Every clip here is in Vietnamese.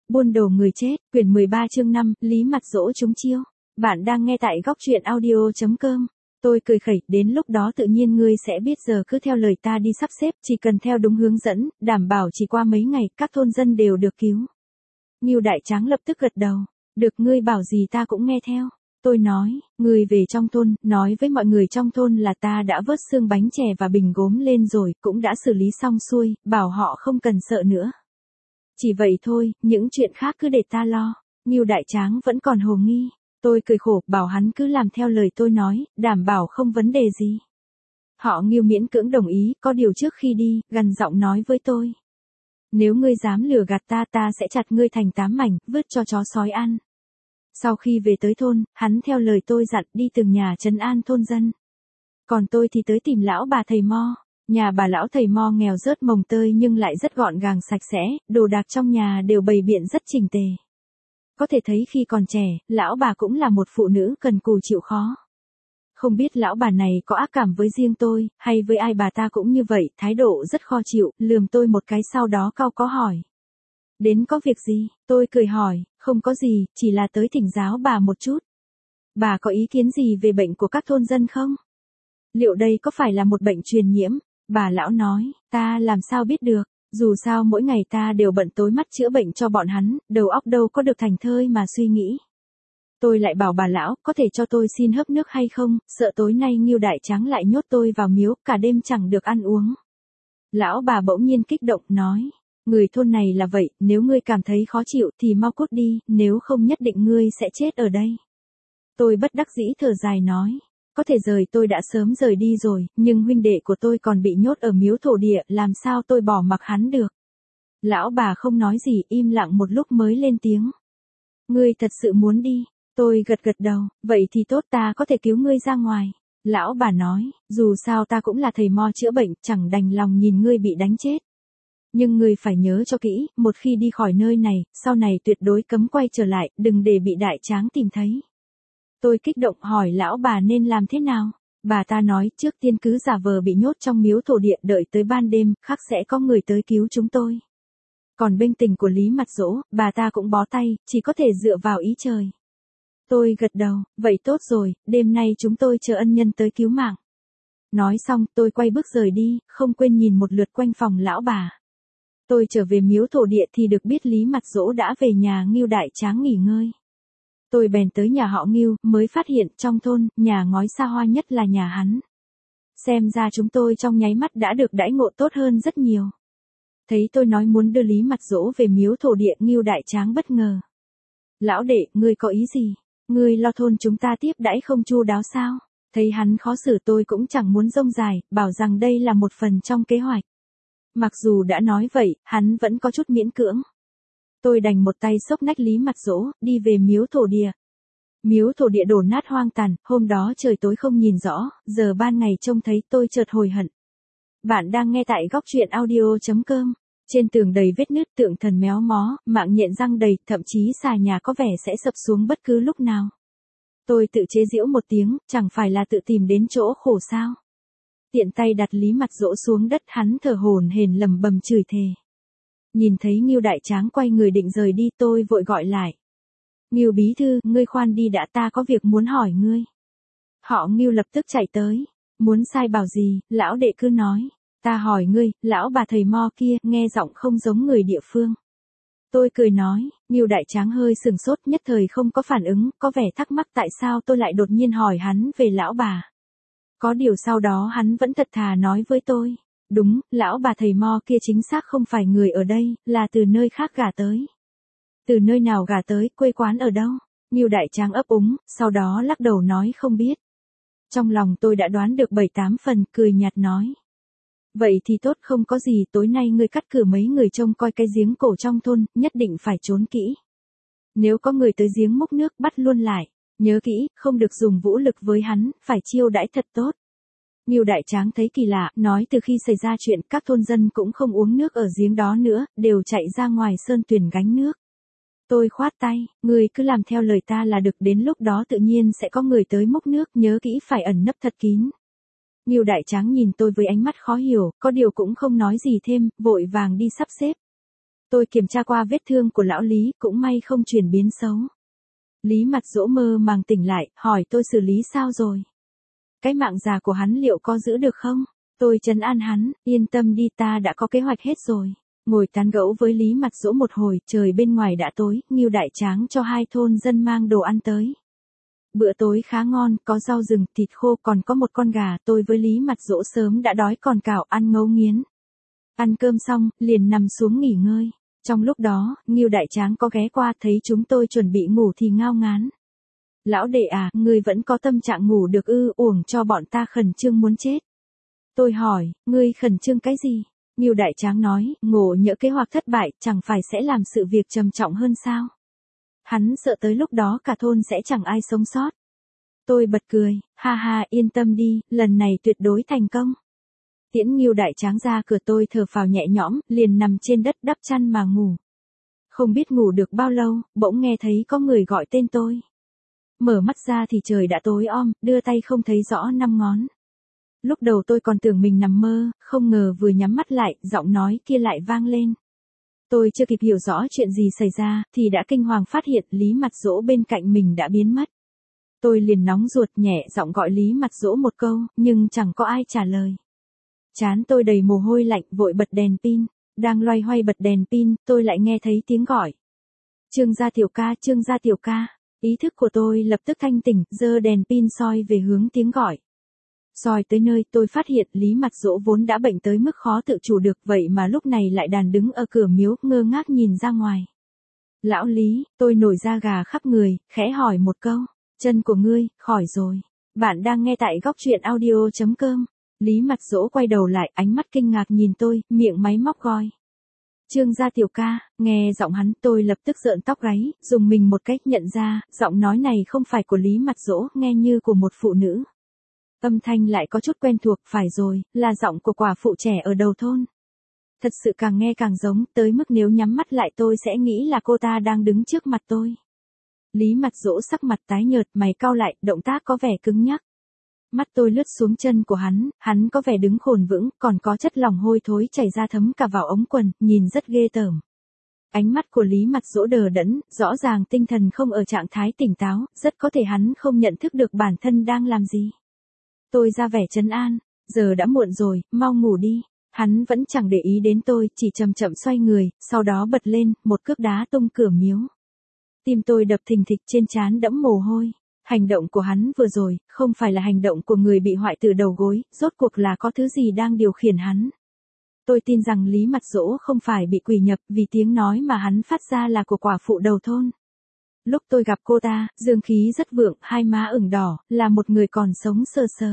Buôn đồ người chết, quyển 13 chương 5, Lý Mặt Dỗ trúng chiêu. Bạn đang nghe tại góc truyện audio.com. Tôi cười khẩy, đến lúc đó tự nhiên ngươi sẽ biết, giờ cứ theo lời ta đi sắp xếp, chỉ cần theo đúng hướng dẫn, đảm bảo chỉ qua mấy ngày, các thôn dân đều được cứu. Ngưu Đại Tráng lập tức gật đầu. Được, ngươi bảo gì ta cũng nghe theo. Tôi nói, ngươi về trong thôn, nói với mọi người trong thôn là ta đã vớt xương bánh chè và bình gốm lên rồi, cũng đã xử lý xong xuôi, bảo họ không cần sợ nữa. Chỉ vậy thôi, những chuyện khác cứ để ta lo. Ngưu Đại Tráng vẫn còn hồ nghi. Tôi cười khổ, bảo hắn cứ làm theo lời tôi nói, đảm bảo không vấn đề gì. Họ Ngưu miễn cưỡng đồng ý, có điều trước khi đi, gằn giọng nói với tôi. Nếu ngươi dám lừa gạt ta, ta sẽ chặt ngươi thành 8 mảnh, vứt cho chó sói ăn. Sau khi về tới thôn, hắn theo lời tôi dặn đi từng nhà trấn an thôn dân. Còn tôi thì tới tìm lão bà thầy Mo. Nhà bà lão thầy Mo nghèo rớt mồng tơi nhưng lại rất gọn gàng sạch sẽ, đồ đạc trong nhà đều bày biện rất chỉnh tề. Có thể thấy khi còn trẻ, lão bà cũng là một phụ nữ cần cù chịu khó. Không biết lão bà này có ác cảm với riêng tôi, hay với ai bà ta cũng như vậy, thái độ rất khó chịu, lườm tôi một cái sau đó cau có hỏi. Đến có việc gì? Tôi cười hỏi, không có gì, chỉ là tới thỉnh giáo bà một chút. Bà có ý kiến gì về bệnh của các thôn dân không? Liệu đây có phải là một bệnh truyền nhiễm? Bà lão nói, ta làm sao biết được, dù sao mỗi ngày ta đều bận tối mắt chữa bệnh cho bọn hắn, đầu óc đâu có được thành thơi mà suy nghĩ. Tôi lại bảo bà lão, có thể cho tôi xin hớp nước hay không, sợ tối nay Ngưu Đại Tráng lại nhốt tôi vào miếu, cả đêm chẳng được ăn uống. Lão bà bỗng nhiên kích động, nói, người thôn này là vậy, nếu ngươi cảm thấy khó chịu thì mau cút đi, nếu không nhất định ngươi sẽ chết ở đây. Tôi bất đắc dĩ thở dài nói. Có thể rời tôi đã sớm rời đi rồi, nhưng huynh đệ của tôi còn bị nhốt ở miếu thổ địa, làm sao tôi bỏ mặc hắn được. Lão bà không nói gì, im lặng một lúc mới lên tiếng. Ngươi thật sự muốn đi? Tôi gật gật đầu, vậy thì tốt, ta có thể cứu ngươi ra ngoài. Lão bà nói, dù sao ta cũng là thầy Mo chữa bệnh, chẳng đành lòng nhìn ngươi bị đánh chết. Nhưng ngươi phải nhớ cho kỹ, một khi đi khỏi nơi này, sau này tuyệt đối cấm quay trở lại, đừng để bị Đại Tráng tìm thấy. Tôi kích động hỏi lão bà nên làm thế nào? Bà ta nói, trước tiên cứ giả vờ bị nhốt trong miếu thổ địa, đợi tới ban đêm, khắc sẽ có người tới cứu chúng tôi. Còn bên tình của Lý Mặt Dỗ, bà ta cũng bó tay, chỉ có thể dựa vào ý trời. Tôi gật đầu, vậy tốt rồi, đêm nay chúng tôi chờ ân nhân tới cứu mạng. Nói xong, tôi quay bước rời đi, không quên nhìn một lượt quanh phòng lão bà. Tôi trở về miếu thổ địa thì được biết Lý Mặt Dỗ đã về nhà Ngưu Đại Tráng nghỉ ngơi. Tôi bèn tới nhà họ Ngưu, mới phát hiện trong thôn, nhà ngói xa hoa nhất là nhà hắn. Xem ra chúng tôi trong nháy mắt đã được đãi ngộ tốt hơn rất nhiều. Thấy tôi nói muốn đưa Lý Mặt Dỗ về miếu thổ địa, Ngưu Đại Tráng bất ngờ. Lão đệ, ngươi có ý gì? Ngươi lo thôn chúng ta tiếp đãi không chu đáo sao? Thấy hắn khó xử tôi cũng chẳng muốn rông dài, bảo rằng đây là một phần trong kế hoạch. Mặc dù đã nói vậy, hắn vẫn có chút miễn cưỡng. Tôi đành một tay xốc nách Lý Mặt Dỗ, đi về miếu thổ địa. Miếu thổ địa đổ nát hoang tàn, hôm đó trời tối không nhìn rõ, giờ ban ngày trông thấy tôi chợt hồi hận. Bạn đang nghe tại góc truyện audio.com. Trên tường đầy vết nứt, tượng thần méo mó, mạng nhện răng đầy, thậm chí xà nhà có vẻ sẽ sập xuống bất cứ lúc nào. Tôi tự chế giễu một tiếng, chẳng phải là tự tìm đến chỗ khổ sao. Tiện tay đặt Lý Mặt Dỗ xuống đất, hắn thở hổn hển lẩm bẩm chửi thề. Nhìn thấy Ngưu Đại Tráng quay người định rời đi, tôi vội gọi lại. Ngưu bí thư, ngươi khoan đi đã, ta có việc muốn hỏi ngươi. Họ Ngưu lập tức chạy tới. Muốn sai bảo gì, lão đệ cứ nói. Ta hỏi ngươi, lão bà thầy Mo kia, nghe giọng không giống người địa phương. Tôi cười nói, Ngưu Đại Tráng hơi sừng sốt, nhất thời không có phản ứng, có vẻ thắc mắc tại sao tôi lại đột nhiên hỏi hắn về lão bà. Có điều sau đó hắn vẫn thật thà nói với tôi. Đúng, lão bà thầy Mo kia chính xác không phải người ở đây, là từ nơi khác gả tới. Từ nơi nào gả tới, quê quán ở đâu? Ngưu Đại Tráng ấp úng, sau đó lắc đầu nói không biết. Trong lòng tôi đã đoán được 7-8 phần, cười nhạt nói. Vậy thì tốt, không có gì, tối nay ngươi cắt cử mấy người trông coi cái giếng cổ trong thôn, nhất định phải trốn kỹ. Nếu có người tới giếng múc nước, bắt luôn lại. Nhớ kỹ, không được dùng vũ lực với hắn, phải chiêu đãi thật tốt. Ngưu Đại Tráng thấy kỳ lạ, nói từ khi xảy ra chuyện, các thôn dân cũng không uống nước ở giếng đó nữa, đều chạy ra ngoài sơn tuyền gánh nước. Tôi khoát tay, ngươi cứ làm theo lời ta là được, đến lúc đó tự nhiên sẽ có người tới múc nước, nhớ kỹ phải ẩn nấp thật kín. Ngưu Đại Tráng nhìn tôi với ánh mắt khó hiểu, có điều cũng không nói gì thêm, vội vàng đi sắp xếp. Tôi kiểm tra qua vết thương của lão Lý, cũng may không chuyển biến xấu. Lý Mặt Dỗ mơ màng tỉnh lại, hỏi tôi xử lý sao rồi. Cái mạng già của hắn liệu có giữ được không? Tôi trấn an hắn, yên tâm đi, ta đã có kế hoạch hết rồi. Ngồi tán gẫu với Lý Mặt Dỗ một hồi, trời bên ngoài đã tối, Ngưu Đại Tráng cho 2 thôn dân mang đồ ăn tới. Bữa tối khá ngon, có rau rừng, thịt khô, còn có một con gà. Tôi với Lý Mặt Dỗ sớm đã đói còn cào ăn ngấu nghiến. Ăn cơm xong, liền nằm xuống nghỉ ngơi. Trong lúc đó, Ngưu Đại Tráng có ghé qua, thấy chúng tôi chuẩn bị ngủ thì ngao ngán. Lão đệ à, ngươi vẫn có tâm trạng ngủ được ư, uổng cho bọn ta khẩn trương muốn chết. Tôi hỏi, ngươi khẩn trương cái gì? Ngưu Đại Tráng nói, ngộ nhỡ kế hoạch thất bại, chẳng phải sẽ làm sự việc trầm trọng hơn sao? Hắn sợ tới lúc đó cả thôn sẽ chẳng ai sống sót. Tôi bật cười, ha ha, yên tâm đi, lần này tuyệt đối thành công. Tiễn Ngưu Đại Tráng ra cửa, tôi thở phào nhẹ nhõm, liền nằm trên đất đắp chăn mà ngủ. Không biết ngủ được bao lâu, bỗng nghe thấy có người gọi tên tôi. Mở mắt ra thì trời đã tối om, đưa tay không thấy rõ 5 ngón. Lúc đầu tôi còn tưởng mình nằm mơ, không ngờ vừa nhắm mắt lại, giọng nói kia lại vang lên. Tôi chưa kịp hiểu rõ chuyện gì xảy ra, thì đã kinh hoàng phát hiện Lý Mặt Dỗ bên cạnh mình đã biến mất. Tôi liền nóng ruột, nhẹ giọng gọi Lý Mặt Dỗ một câu, nhưng chẳng có ai trả lời. Trán tôi đầy mồ hôi lạnh, vội bật đèn pin. Đang loay hoay bật đèn pin, tôi lại nghe thấy tiếng gọi. Trương gia tiểu ca, Trương gia tiểu ca. Ý thức của tôi lập tức thanh tỉnh, giơ đèn pin soi về hướng tiếng gọi. Soi tới nơi, tôi phát hiện Lý Mặt Dỗ vốn đã bệnh tới mức khó tự chủ được, vậy mà lúc này lại đàn đứng ở cửa miếu, ngơ ngác nhìn ra ngoài. Lão Lý, tôi nổi da gà khắp người, khẽ hỏi một câu. Chân của ngươi, khỏi rồi. Bạn đang nghe tại góc truyện audio.com. Lý Mặt Dỗ quay đầu lại, ánh mắt kinh ngạc nhìn tôi, miệng máy móc gọi. Trương gia tiểu ca, nghe giọng hắn, tôi lập tức rợn tóc gáy, dùng mình một cách nhận ra, giọng nói này không phải của Lý Mặt Dỗ, nghe như của một phụ nữ. Âm thanh lại có chút quen thuộc, phải rồi, là giọng của quả phụ trẻ ở đầu thôn. Thật sự càng nghe càng giống, tới mức nếu nhắm mắt lại tôi sẽ nghĩ là cô ta đang đứng trước mặt tôi. Lý Mặt Dỗ sắc mặt tái nhợt, mày cau lại, động tác có vẻ cứng nhắc. Mắt tôi lướt xuống chân của hắn có vẻ đứng khổn vững, còn có chất lỏng hôi thối chảy ra thấm cả vào ống quần, nhìn rất ghê tởm. Ánh mắt của Lý Mặt Dỗ đờ đẫn, rõ ràng tinh thần không ở trạng thái tỉnh táo, rất có thể hắn không nhận thức được bản thân đang làm gì. Tôi ra vẻ trấn an, giờ đã muộn rồi, mau ngủ đi. Hắn vẫn chẳng để ý đến tôi, chỉ chậm chậm xoay người, sau đó bật lên, một cước đá tung cửa miếu. Tim tôi đập thình thịch, trên trán đẫm mồ hôi. Hành động của hắn vừa rồi, không phải là hành động của người bị hoại tử đầu gối, rốt cuộc là có thứ gì đang điều khiển hắn. Tôi tin rằng Lý Mặt Dỗ không phải bị quỷ nhập, vì tiếng nói mà hắn phát ra là của quả phụ đầu thôn. Lúc tôi gặp cô ta, dương khí rất vượng, hai má ửng đỏ, là một người còn sống sờ sờ.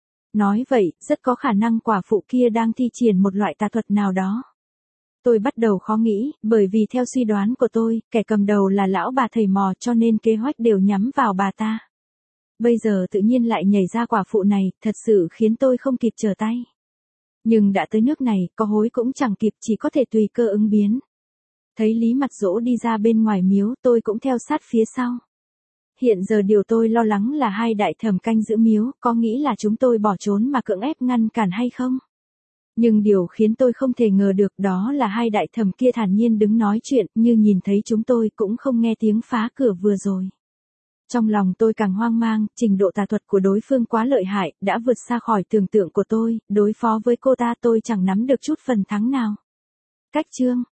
Nói vậy, rất có khả năng quả phụ kia đang thi triển một loại tà thuật nào đó. Tôi bắt đầu khó nghĩ, bởi vì theo suy đoán của tôi, kẻ cầm đầu là lão bà thầy mò, cho nên kế hoạch đều nhắm vào bà ta. Bây giờ tự nhiên lại nhảy ra quả phụ này, thật sự khiến tôi không kịp trở tay. Nhưng đã tới nước này, có hối cũng chẳng kịp, chỉ có thể tùy cơ ứng biến. Thấy Lý Mặt Dỗ đi ra bên ngoài miếu, tôi cũng theo sát phía sau. Hiện giờ điều tôi lo lắng là hai đại thẩm canh giữ miếu, có nghĩ là chúng tôi bỏ trốn mà cưỡng ép ngăn cản hay không? Nhưng điều khiến tôi không thể ngờ được đó là hai đại thẩm kia thản nhiên đứng nói chuyện, như nhìn thấy chúng tôi cũng không nghe tiếng phá cửa vừa rồi. Trong lòng tôi càng hoang mang, trình độ tà thuật của đối phương quá lợi hại, đã vượt xa khỏi tưởng tượng của tôi, đối phó với cô ta tôi chẳng nắm được chút phần thắng nào. Cách chương